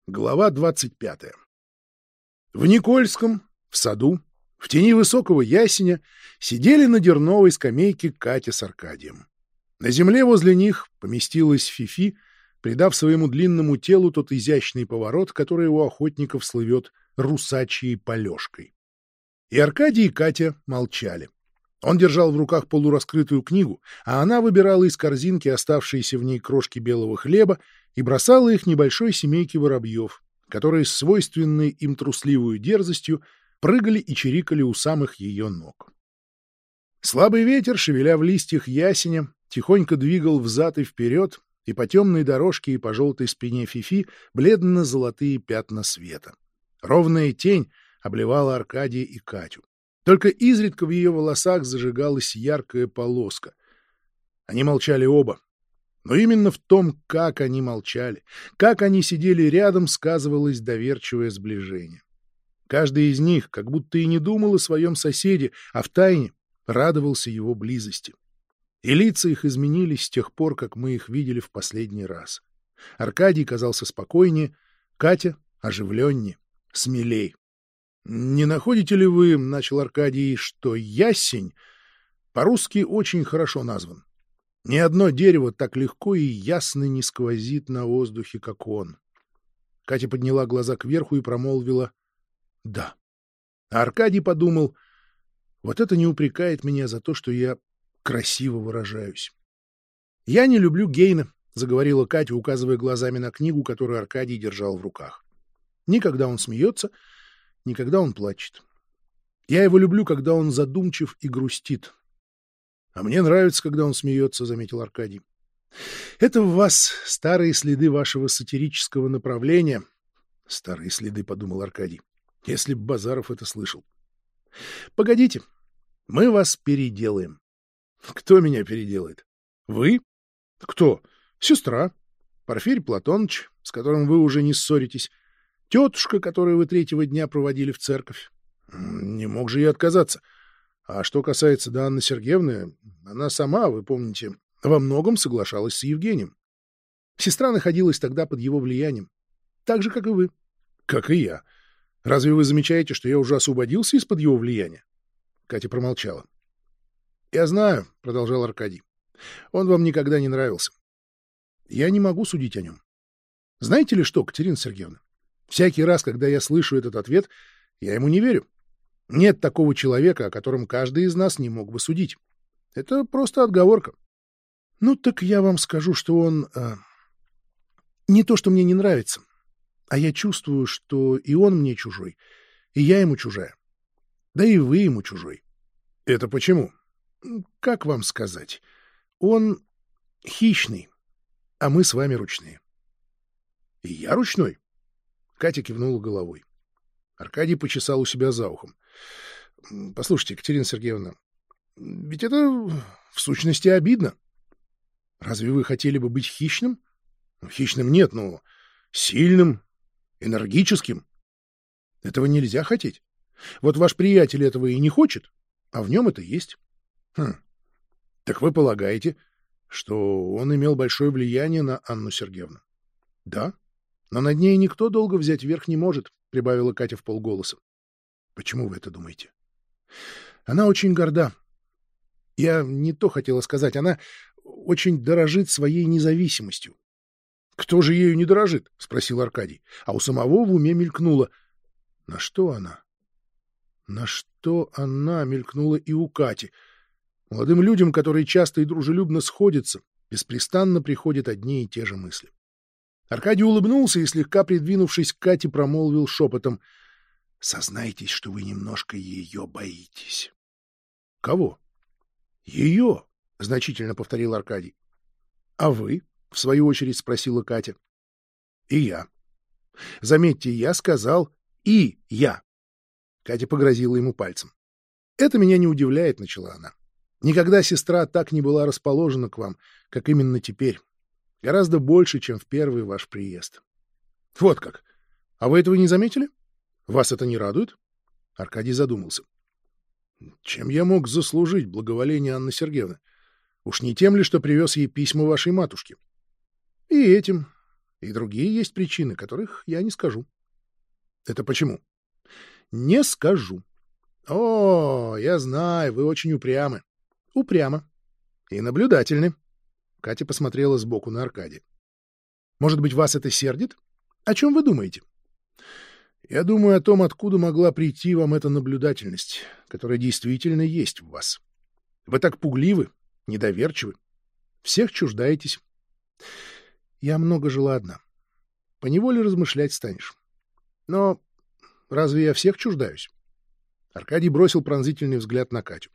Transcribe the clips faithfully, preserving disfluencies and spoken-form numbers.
Глава двадцать пятая. В Никольском, в саду, в тени высокого ясеня сидели на дерновой скамейке Катя с Аркадием. На земле возле них поместилась Фифи, придав своему длинному телу тот изящный поворот, который у охотников слывет русачьей полежкой. И Аркадий, и Катя молчали. Он держал в руках полураскрытую книгу, а она выбирала из корзинки оставшиеся в ней крошки белого хлеба и бросала их небольшой семейке воробьев, которые с свойственной им трусливой дерзостью прыгали и чирикали у самых ее ног. Слабый ветер, шевеля в листьях ясеня, тихонько двигал взад и вперед, и по темной дорожке и по желтой спине Фифи бледно-золотые пятна света. Ровная тень обливала Аркадия и Катю. Только изредка в ее волосах зажигалась яркая полоска. Они молчали оба. Но именно в том, как они молчали, как они сидели рядом, сказывалось доверчивое сближение. Каждый из них как будто и не думал о своем соседе, а втайне радовался его близости. И лица их изменились с тех пор, как мы их видели в последний раз. Аркадий казался спокойнее, Катя — оживленнее, смелей. «Не находите ли вы, — начал Аркадий, — что ясень по-русски очень хорошо назван? Ни одно дерево так легко и ясно не сквозит на воздухе, как он». Катя подняла глаза кверху и промолвила «да». А Аркадий подумал: вот это не упрекает меня за то, что я красиво выражаюсь. «Я не люблю Гейна», — заговорила Катя, указывая глазами на книгу, которую Аркадий держал в руках. «Никогда он смеется, никогда он плачет. Я его люблю, когда он задумчив и грустит. А мне нравится, когда он смеется», — заметил Аркадий. «Это в вас старые следы вашего сатирического направления». «Старые следы», — подумал Аркадий, — если б Базаров это слышал. «Погодите, мы вас переделаем». «Кто меня переделает? Вы? Кто? Сестра. Порфирий Платоныч, с которым вы уже не ссоритесь. Тетушка, которую вы третьего дня проводили в церковь. Не мог же я отказаться. А что касается до Анны Сергеевны, она сама, вы помните, во многом соглашалась с Евгением. Сестра находилась тогда под его влиянием. Так же, как и вы. Как и я. Разве вы замечаете, что я уже освободился из-под его влияния?» Катя промолчала. «Я знаю, — продолжал Аркадий, — он вам никогда не нравился. Я не могу судить о нем. Знаете ли что, Катерина Сергеевна? Всякий раз, когда я слышу этот ответ, я ему не верю. Нет такого человека, о котором каждый из нас не мог бы судить. Это просто отговорка. Ну, так я вам скажу, что он... Э, не то, что мне не нравится, а я чувствую, что и он мне чужой, и я ему чужая. Да и вы ему чужой». «Это почему?» «Как вам сказать? Он хищный, а мы с вами ручные». «И я ручной?» Катя кивнула головой. Аркадий почесал у себя за ухом. «Послушайте, Екатерина Сергеевна, ведь это в сущности обидно. Разве вы хотели бы быть хищным? Хищным нет, но сильным, энергическим. Этого нельзя хотеть. Вот ваш приятель этого и не хочет, а в нем это есть. Хм. Так вы полагаете, что он имел большое влияние на Анну Сергеевну?» «Да, но над ней никто долго взять верх не может», — прибавила Катя вполголоса. «Почему вы это думаете?» «Она очень горда. Я не то хотела сказать. Она очень дорожит своей независимостью». «Кто же ею не дорожит?» — спросил Аркадий. А у самого в уме мелькнуло. На что она? На что она мелькнула и у Кати. Молодым людям, которые часто и дружелюбно сходятся, беспрестанно приходят одни и те же мысли. Аркадий улыбнулся и, слегка придвинувшись к Кате, промолвил шепотом: «Сознайтесь, что вы немножко ее боитесь». «Кого?» «Ее», — значительно повторил Аркадий. «А вы?» — в свою очередь спросила Катя. «И я». Заметьте, я сказал «и я». Катя погрозила ему пальцем. «Это меня не удивляет», — начала она. «Никогда сестра так не была расположена к вам, как именно теперь. Гораздо больше, чем в первый ваш приезд». «Вот как! А вы этого не заметили? Вас это не радует?» Аркадий задумался. «Чем я мог заслужить благоволение Анны Сергеевны? Уж не тем ли, что привез ей письма вашей матушки?» «И этим. И другие есть причины, которых я не скажу. Это почему? Не скажу. О, я знаю, вы очень упрямы. Упрямо. И наблюдательны. Катя посмотрела сбоку на Аркадия. Может быть, вас это сердит? О чем вы думаете? Я думаю о том, откуда могла прийти вам эта наблюдательность, которая действительно есть в вас. Вы так пугливы, недоверчивы. Всех чуждаетесь. Я много жила одна. Поневоле размышлять станешь. Но разве я всех чуждаюсь? Аркадий бросил пронзительный взгляд на Катю.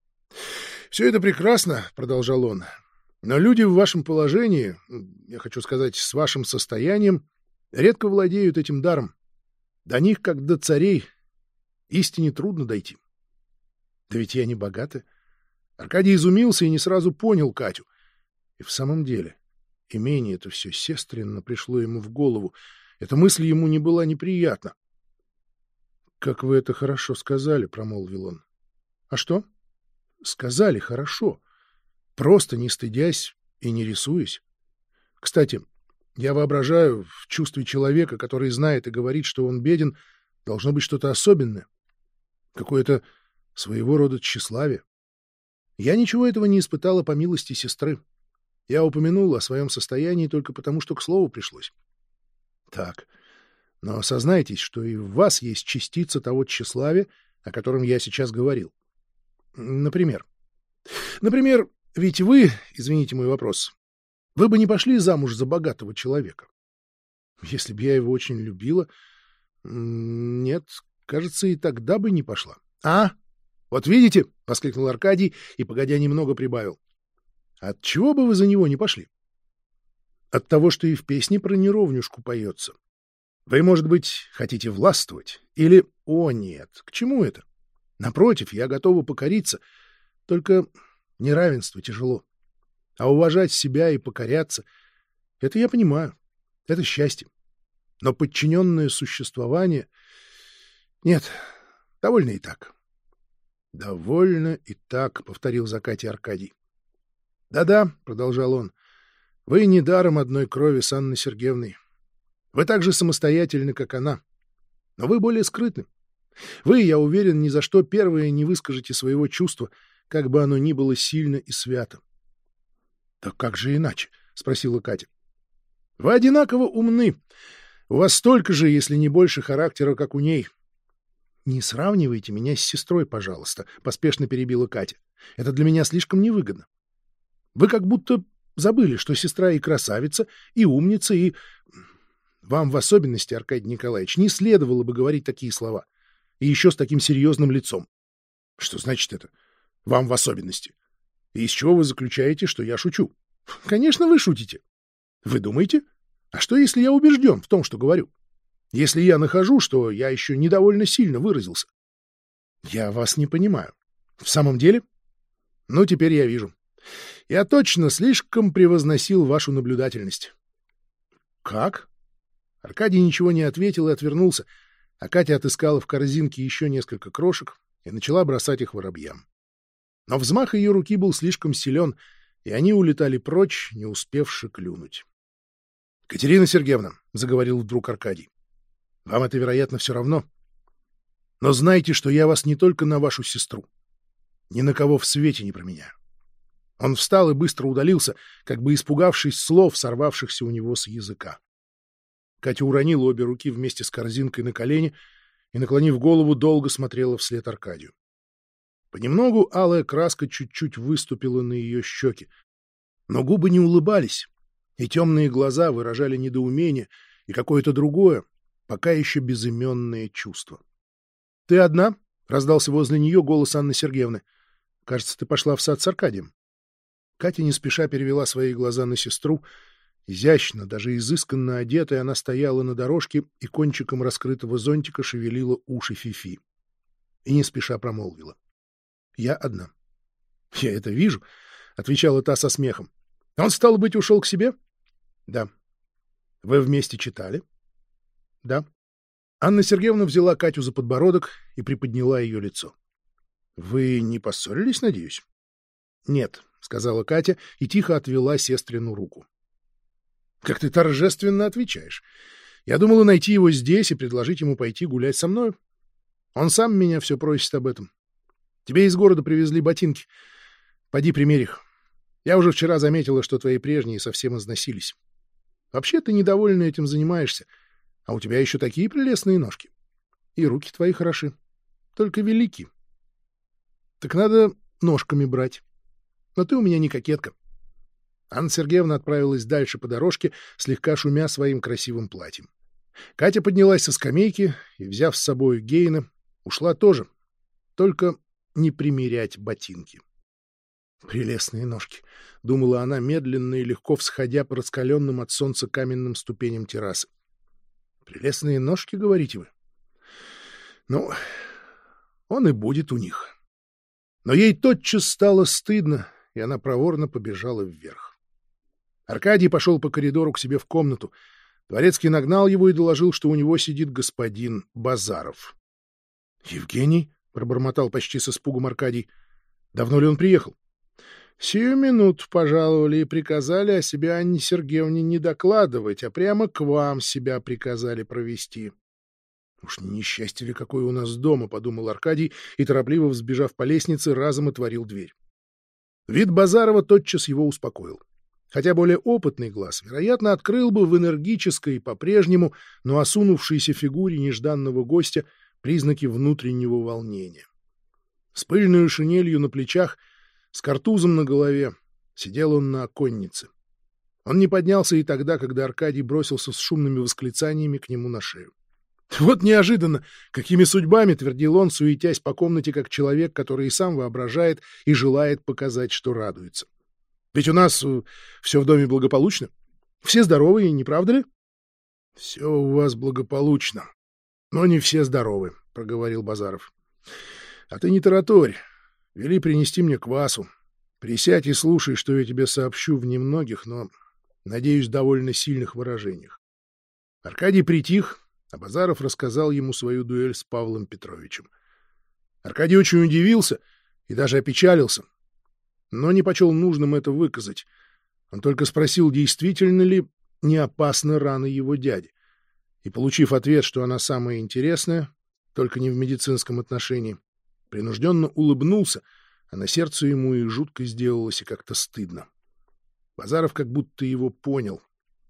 — Все это прекрасно, — продолжал он, — но люди в вашем положении, я хочу сказать, с вашим состоянием, редко владеют этим даром. До них, как до царей, истине трудно дойти. Да ведь я не богата. Аркадий изумился и не сразу понял Катю. И в самом деле, имение это все сестринно пришло ему в голову. Эта мысль ему не была неприятна. — Как вы это хорошо сказали, — промолвил он. — А что? — Сказали хорошо, просто не стыдясь и не рисуясь. Кстати, я воображаю, в чувстве человека, который знает и говорит, что он беден, должно быть что-то особенное, какое-то своего рода тщеславие. Я ничего этого не испытала по милости сестры. Я упомянул о своем состоянии только потому, что к слову пришлось. Так, но осознайтесь, что и в вас есть частица того тщеславия, о котором я сейчас говорил. Например, например, ведь вы, извините мой вопрос, вы бы не пошли замуж за богатого человека? Если бы я его очень любила, нет, кажется, и тогда бы не пошла. А? Вот видите, — воскликнул Аркадий и, погодя немного, прибавил. От чего бы вы за него не пошли? От того, что и в песне про неровнюшку поется. Вы, может быть, хотите властвовать? Или, о нет, к чему это? Напротив, я готова покориться, только неравенство тяжело. А уважать себя и покоряться — это я понимаю, это счастье. Но подчиненное существование... Нет, довольно и так. — Довольно и так, — повторил за Катей Аркадий. — Да-да, — продолжал он, — вы недаром одной крови с Анной Сергеевной. Вы так же самостоятельны, как она, но вы более скрытны. Вы, я уверен, ни за что первые не выскажете своего чувства, как бы оно ни было сильно и свято. — Так как же иначе? — спросила Катя. — Вы одинаково умны. У вас столько же, если не больше характера, как у ней. — Не сравнивайте меня с сестрой, пожалуйста, — поспешно перебила Катя. — Это для меня слишком невыгодно. Вы как будто забыли, что сестра и красавица, и умница, и... Вам в особенности, Аркадий Николаевич, не следовало бы говорить такие слова. И еще с таким серьезным лицом. Что значит это? Вам в особенности. И из чего вы заключаете, что я шучу? Конечно, вы шутите. Вы думаете? А что, если я убежден в том, что говорю? Если я нахожу, что я еще недовольно сильно выразился? Я вас не понимаю. В самом деле? Ну, теперь я вижу. Я точно слишком превозносил вашу наблюдательность. Как? Аркадий ничего не ответил и отвернулся, а Катя отыскала в корзинке еще несколько крошек и начала бросать их воробьям. Но взмах ее руки был слишком силен, и они улетали прочь, не успевши клюнуть. — Катерина Сергеевна, — заговорил вдруг Аркадий, — вам это, вероятно, все равно. Но знайте, что я вас не только на вашу сестру, ни на кого в свете не променяю. Он встал и быстро удалился, как бы испугавшись слов, сорвавшихся у него с языка. Катя уронила обе руки вместе с корзинкой на колени и, наклонив голову, долго смотрела вслед Аркадию. Понемногу алая краска чуть-чуть выступила на ее щеки, но губы не улыбались, и темные глаза выражали недоумение и какое-то другое, пока еще безыменное чувство. — Ты одна? — раздался возле нее голос Анны Сергеевны. — Кажется, ты пошла в сад с Аркадием. Катя не спеша перевела свои глаза на сестру. Изящно, даже изысканно одетая, она стояла на дорожке и кончиком раскрытого зонтика шевелила уши Фифи. И не спеша промолвила. — Я одна. — Я это вижу, — отвечала та со смехом. — Он, стало быть, ушел к себе? — Да. — Вы вместе читали? — Да. Анна Сергеевна взяла Катю за подбородок и приподняла ее лицо. — Вы не поссорились, надеюсь? — Нет, — сказала Катя и тихо отвела сестрину руку. Как ты торжественно отвечаешь. Я думала найти его здесь и предложить ему пойти гулять со мной. Он сам меня все просит об этом. Тебе из города привезли ботинки. Поди примерь их. Я уже вчера заметила, что твои прежние совсем износились. Вообще ты недовольно этим занимаешься, а у тебя еще такие прелестные ножки. И руки твои хороши, только велики. Так надо ножками брать. Но ты у меня не кокетка. Анна Сергеевна отправилась дальше по дорожке, слегка шумя своим красивым платьем. Катя поднялась со скамейки и, взяв с собой Гейна, ушла тоже, только не примерять ботинки. «Прелестные ножки», — думала она, медленно и легко всходя по раскаленным от солнца каменным ступеням террасы. «Прелестные ножки, говорите вы? Ну, он и будет у них». Но ей тотчас стало стыдно, и она проворно побежала вверх. Аркадий пошел по коридору к себе в комнату. Дворецкий нагнал его и доложил, что у него сидит господин Базаров. — Евгений? — пробормотал почти с испугом Аркадий. — Давно ли он приехал? — Сию минуту пожаловали и приказали о себе Анне Сергеевне не докладывать, а прямо к вам себя приказали провести. — Уж не несчастье ли какое у нас дома, — подумал Аркадий и, торопливо взбежав по лестнице, разом отворил дверь. Вид Базарова тотчас его успокоил. Хотя более опытный глаз, вероятно, открыл бы в энергической и по-прежнему, но осунувшейся фигуре нежданного гостя признаки внутреннего волнения. С пыльной шинелью на плечах, с картузом на голове, сидел он на оконнице. Он не поднялся и тогда, когда Аркадий бросился с шумными восклицаниями к нему на шею. «Вот неожиданно! Какими судьбами!» — твердил он, суетясь по комнате, как человек, который и сам воображает и желает показать, что радуется. «Ведь у нас все в доме благополучно. Все здоровы, не правда ли?» «Все у вас благополучно, но не все здоровы», — проговорил Базаров. «А ты не тараторь. Вели принести мне квасу. Присядь и слушай, что я тебе сообщу в немногих, но, надеюсь, довольно сильных выражениях». Аркадий притих, а Базаров рассказал ему свою дуэль с Павлом Петровичем. Аркадий очень удивился и даже опечалился, но не почел нужным это выказать. Он только спросил, действительно ли не опасна рана его дяди, и, получив ответ, что она самая интересная, только не в медицинском отношении, принужденно улыбнулся, а на сердце ему и жутко сделалось, и как-то стыдно. Базаров как будто его понял.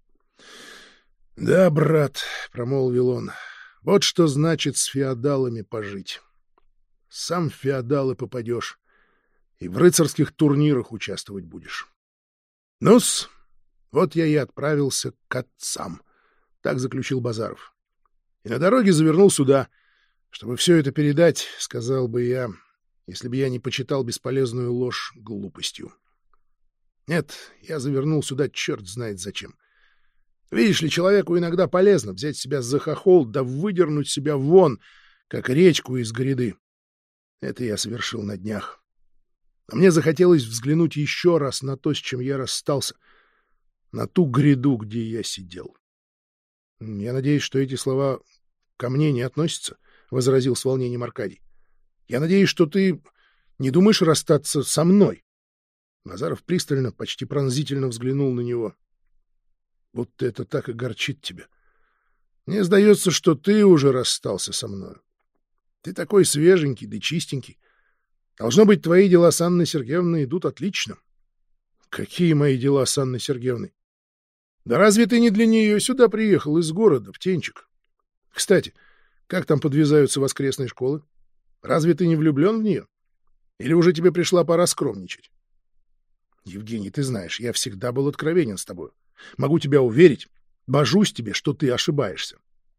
— Да, брат, — промолвил он, — вот что значит с феодалами пожить. Сам в феодалы попадешь и в рыцарских турнирах участвовать будешь. Ну-с, вот я и отправился к отцам, — так заключил Базаров. И на дороге завернул сюда, чтобы все это передать, сказал бы я, если бы я не почитал бесполезную ложь глупостью. Нет, я завернул сюда черт знает зачем. Видишь ли, человеку иногда полезно взять себя за хохол да выдернуть себя вон, как речку из гряды. Это я совершил на днях. А мне захотелось взглянуть еще раз на то, с чем я расстался, на ту гряду, где я сидел. — Я надеюсь, что эти слова ко мне не относятся, — возразил с волнением Аркадий. — Я надеюсь, что ты не думаешь расстаться со мной. Базаров пристально, почти пронзительно взглянул на него. — Вот это так и горчит тебя. Мне сдается, что ты уже расстался со мной. Ты такой свеженький да чистенький. Должно быть, твои дела с Анной Сергеевной идут отлично. — Какие мои дела с Анной Сергеевной? — Да разве ты не для нее сюда приехал из города, Птенчик? Кстати, как там подвязаются воскресные школы? Разве ты не влюблен в нее? Или уже тебе пришла пора скромничать? — Евгений, ты знаешь, я всегда был откровенен с тобой. Могу тебя уверить, божусь тебе, что ты ошибаешься.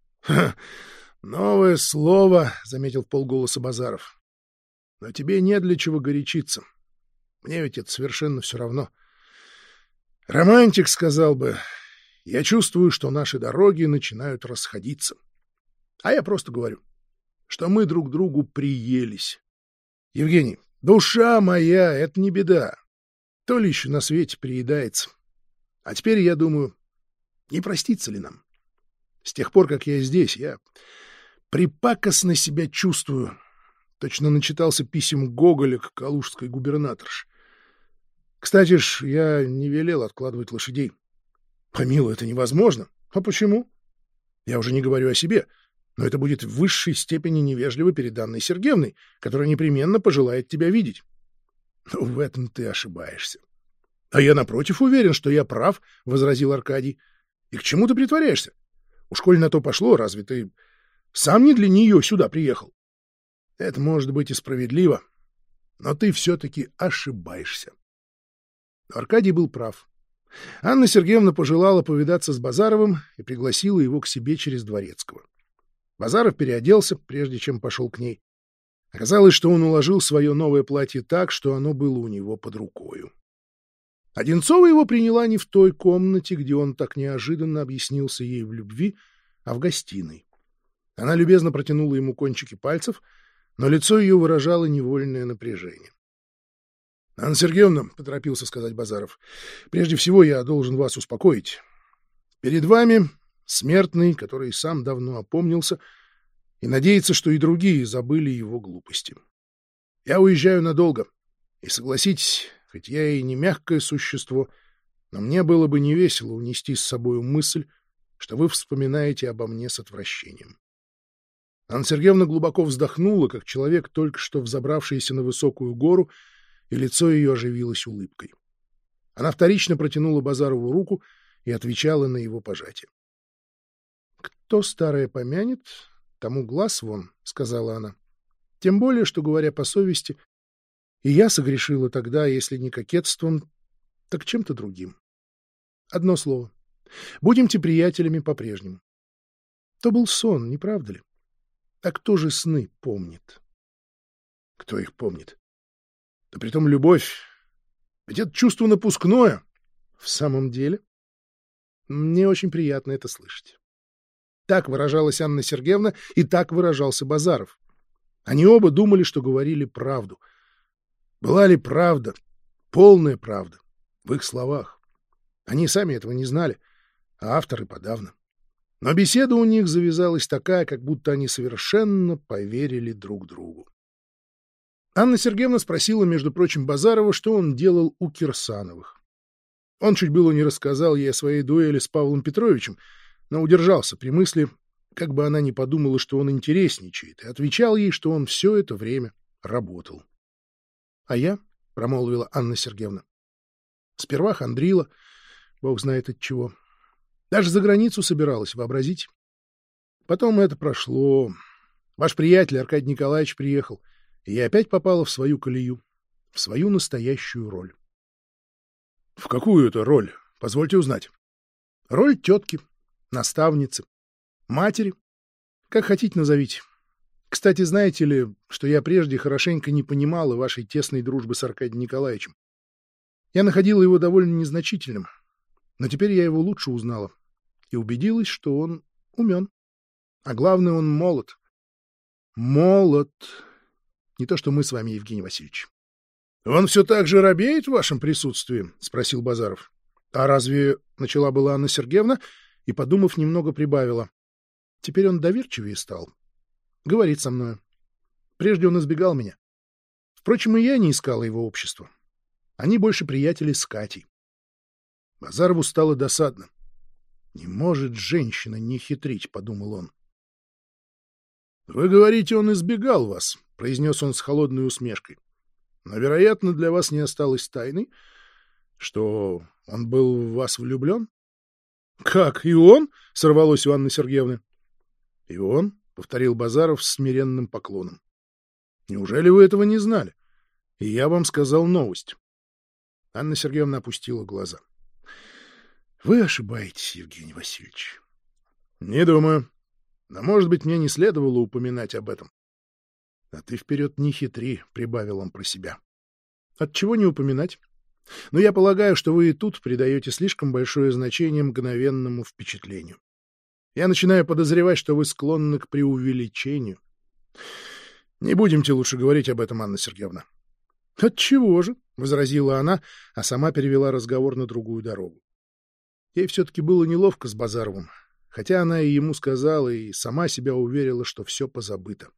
— Новое слово, — заметил вполголоса Базаров. — Но тебе не для чего горячиться. Мне ведь это совершенно все равно. Романтик сказал бы, я чувствую, что наши дороги начинают расходиться. А я просто говорю, что мы друг другу приелись. Евгений, душа моя — это не беда. То ли еще на свете приедается. А теперь, я думаю, не простится ли нам? С тех пор, как я здесь, я припакостно себя чувствую. Точно начитался писем Гоголя к калужской губернаторше. Кстати ж, я не велел откладывать лошадей. Помилуй, это невозможно. А почему? Я уже не говорю о себе, но это будет в высшей степени невежливо перед Анной Сергеевной, которая непременно пожелает тебя видеть. Ну, в этом ты ошибаешься. — А я, напротив, уверен, что я прав, — возразил Аркадий. — И к чему ты притворяешься? Уж коль на то пошло, разве ты сам не для нее сюда приехал? Это может быть и справедливо, но ты все-таки ошибаешься. Аркадий был прав. Анна Сергеевна пожелала повидаться с Базаровым и пригласила его к себе через Дворецкого. Базаров переоделся, прежде чем пошел к ней. Оказалось, что он уложил свое новое платье так, что оно было у него под рукою. Одинцова его приняла не в той комнате, где он так неожиданно объяснился ей в любви, а в гостиной. Она любезно протянула ему кончики пальцев, но лицо ее выражало невольное напряжение. — Анна Сергеевна, — поторопился сказать Базаров, — прежде всего я должен вас успокоить. Перед вами смертный, который сам давно опомнился и надеется, что и другие забыли его глупости. Я уезжаю надолго, и, согласитесь, хоть я и не мягкое существо, но мне было бы невесело унести с собою мысль, что вы вспоминаете обо мне с отвращением. Анна Сергеевна глубоко вздохнула, как человек, только что взобравшийся на высокую гору, и лицо ее оживилось улыбкой. Она вторично протянула Базарову руку и отвечала на его пожатие. — Кто старое помянет, тому глаз вон, — сказала она. — Тем более, что, говоря по совести, и я согрешила тогда, если не кокетством, так чем-то другим. Одно слово. Будемте приятелями по-прежнему. То был сон, не правда ли? А кто же сны помнит? Кто их помнит? Да притом любовь. Ведь это чувство напускное. В самом деле? Мне очень приятно это слышать. Так выражалась Анна Сергеевна, и так выражался Базаров. Они оба думали, что говорили правду. Была ли правда, полная правда, в их словах? Они сами этого не знали, а авторы подавно. Но беседа у них завязалась такая, как будто они совершенно поверили друг другу. Анна Сергеевна спросила, между прочим, Базарова, что он делал у Кирсановых. Он чуть было не рассказал ей о своей дуэли с Павлом Петровичем, но удержался при мысли, как бы она ни подумала, что он интересничает, и отвечал ей, что он все это время работал. — А я, — промолвила Анна Сергеевна, — сперва хандрила, бог знает от чего. Даже за границу собиралась, вообразить. Потом это прошло. Ваш приятель Аркадий Николаевич приехал, и я опять попала в свою колею, в свою настоящую роль. — В какую это роль? Позвольте узнать. — Роль тетки, наставницы, матери, как хотите назовите. Кстати, знаете ли, что я прежде хорошенько не понимала вашей тесной дружбы с Аркадием Николаевичем? Я находила его довольно незначительным, но теперь я его лучше узнала и убедилась, что он умен. А главное, он молод. Молод. Не то, что мы с вами, Евгений Васильевич. — Он все так же робеет в вашем присутствии? — спросил Базаров. — А разве... — начала была Анна Сергеевна и, подумав, немного прибавила. Теперь он доверчивее стал. Говорит со мною. Прежде он избегал меня. Впрочем, и я не искала его общества. Они больше приятели с Катей. Базарову стало досадно. «Не может женщина не хитрить», — подумал он. «Вы говорите, он избегал вас», — произнес он с холодной усмешкой. «Но, вероятно, для вас не осталось тайной, что он был в вас влюблен?» «Как, и он?» — сорвалось у Анны Сергеевны. «И он?» — повторил Базаров с смиренным поклоном. «Неужели вы этого не знали? И я вам сказал новость». Анна Сергеевна опустила глаза. «Вы ошибаетесь, Евгений Васильевич». «Не думаю. Но, может быть, мне не следовало упоминать об этом». «А ты вперед не хитри», — прибавил он про себя. «Отчего не упоминать? Но я полагаю, что вы и тут придаете слишком большое значение мгновенному впечатлению. Я начинаю подозревать, что вы склонны к преувеличению. Не будемте лучше говорить об этом, Анна Сергеевна». «Отчего же?» — возразила она, а сама перевела разговор на другую дорогу. Ей все-таки было неловко с Базаровым, хотя она и ему сказала, и сама себя уверила, что все позабыто.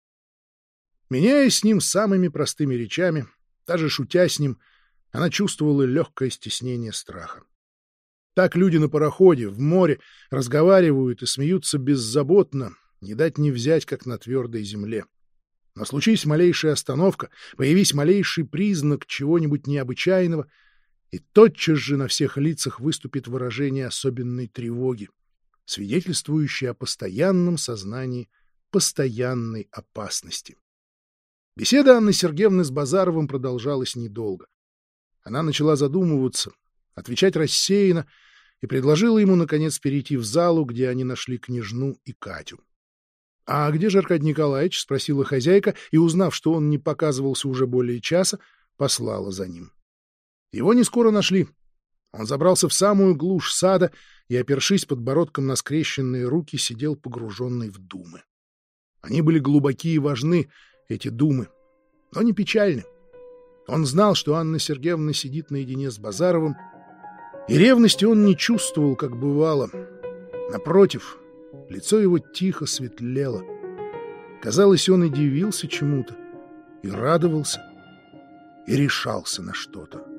Меняясь с ним самыми простыми речами, даже шутя с ним, она чувствовала легкое стеснение страха. Так люди на пароходе, в море, разговаривают и смеются беззаботно, не дать не взять, как на твердой земле. Но случись малейшая остановка, появись малейший признак чего-нибудь необычайного, и тотчас же на всех лицах выступит выражение особенной тревоги, свидетельствующее о постоянном сознании постоянной опасности. Беседа Анны Сергеевны с Базаровым продолжалась недолго. Она начала задумываться, отвечать рассеянно, и предложила ему, наконец, перейти в залу, где они нашли княжну и Катю. — А где же Аркадий Николаевич? — спросила хозяйка, и, узнав, что он не показывался уже более часа, послала за ним. Его не скоро нашли. Он забрался в самую глушь сада и, опершись подбородком на скрещенные руки, сидел погруженный в думы. Они были глубоки и важны, эти думы, но не печальны. Он знал, что Анна Сергеевна сидит наедине с Базаровым, и ревности он не чувствовал, как бывало. Напротив, лицо его тихо светлело. Казалось, он и дивился чему-то, и радовался, и решался на что-то.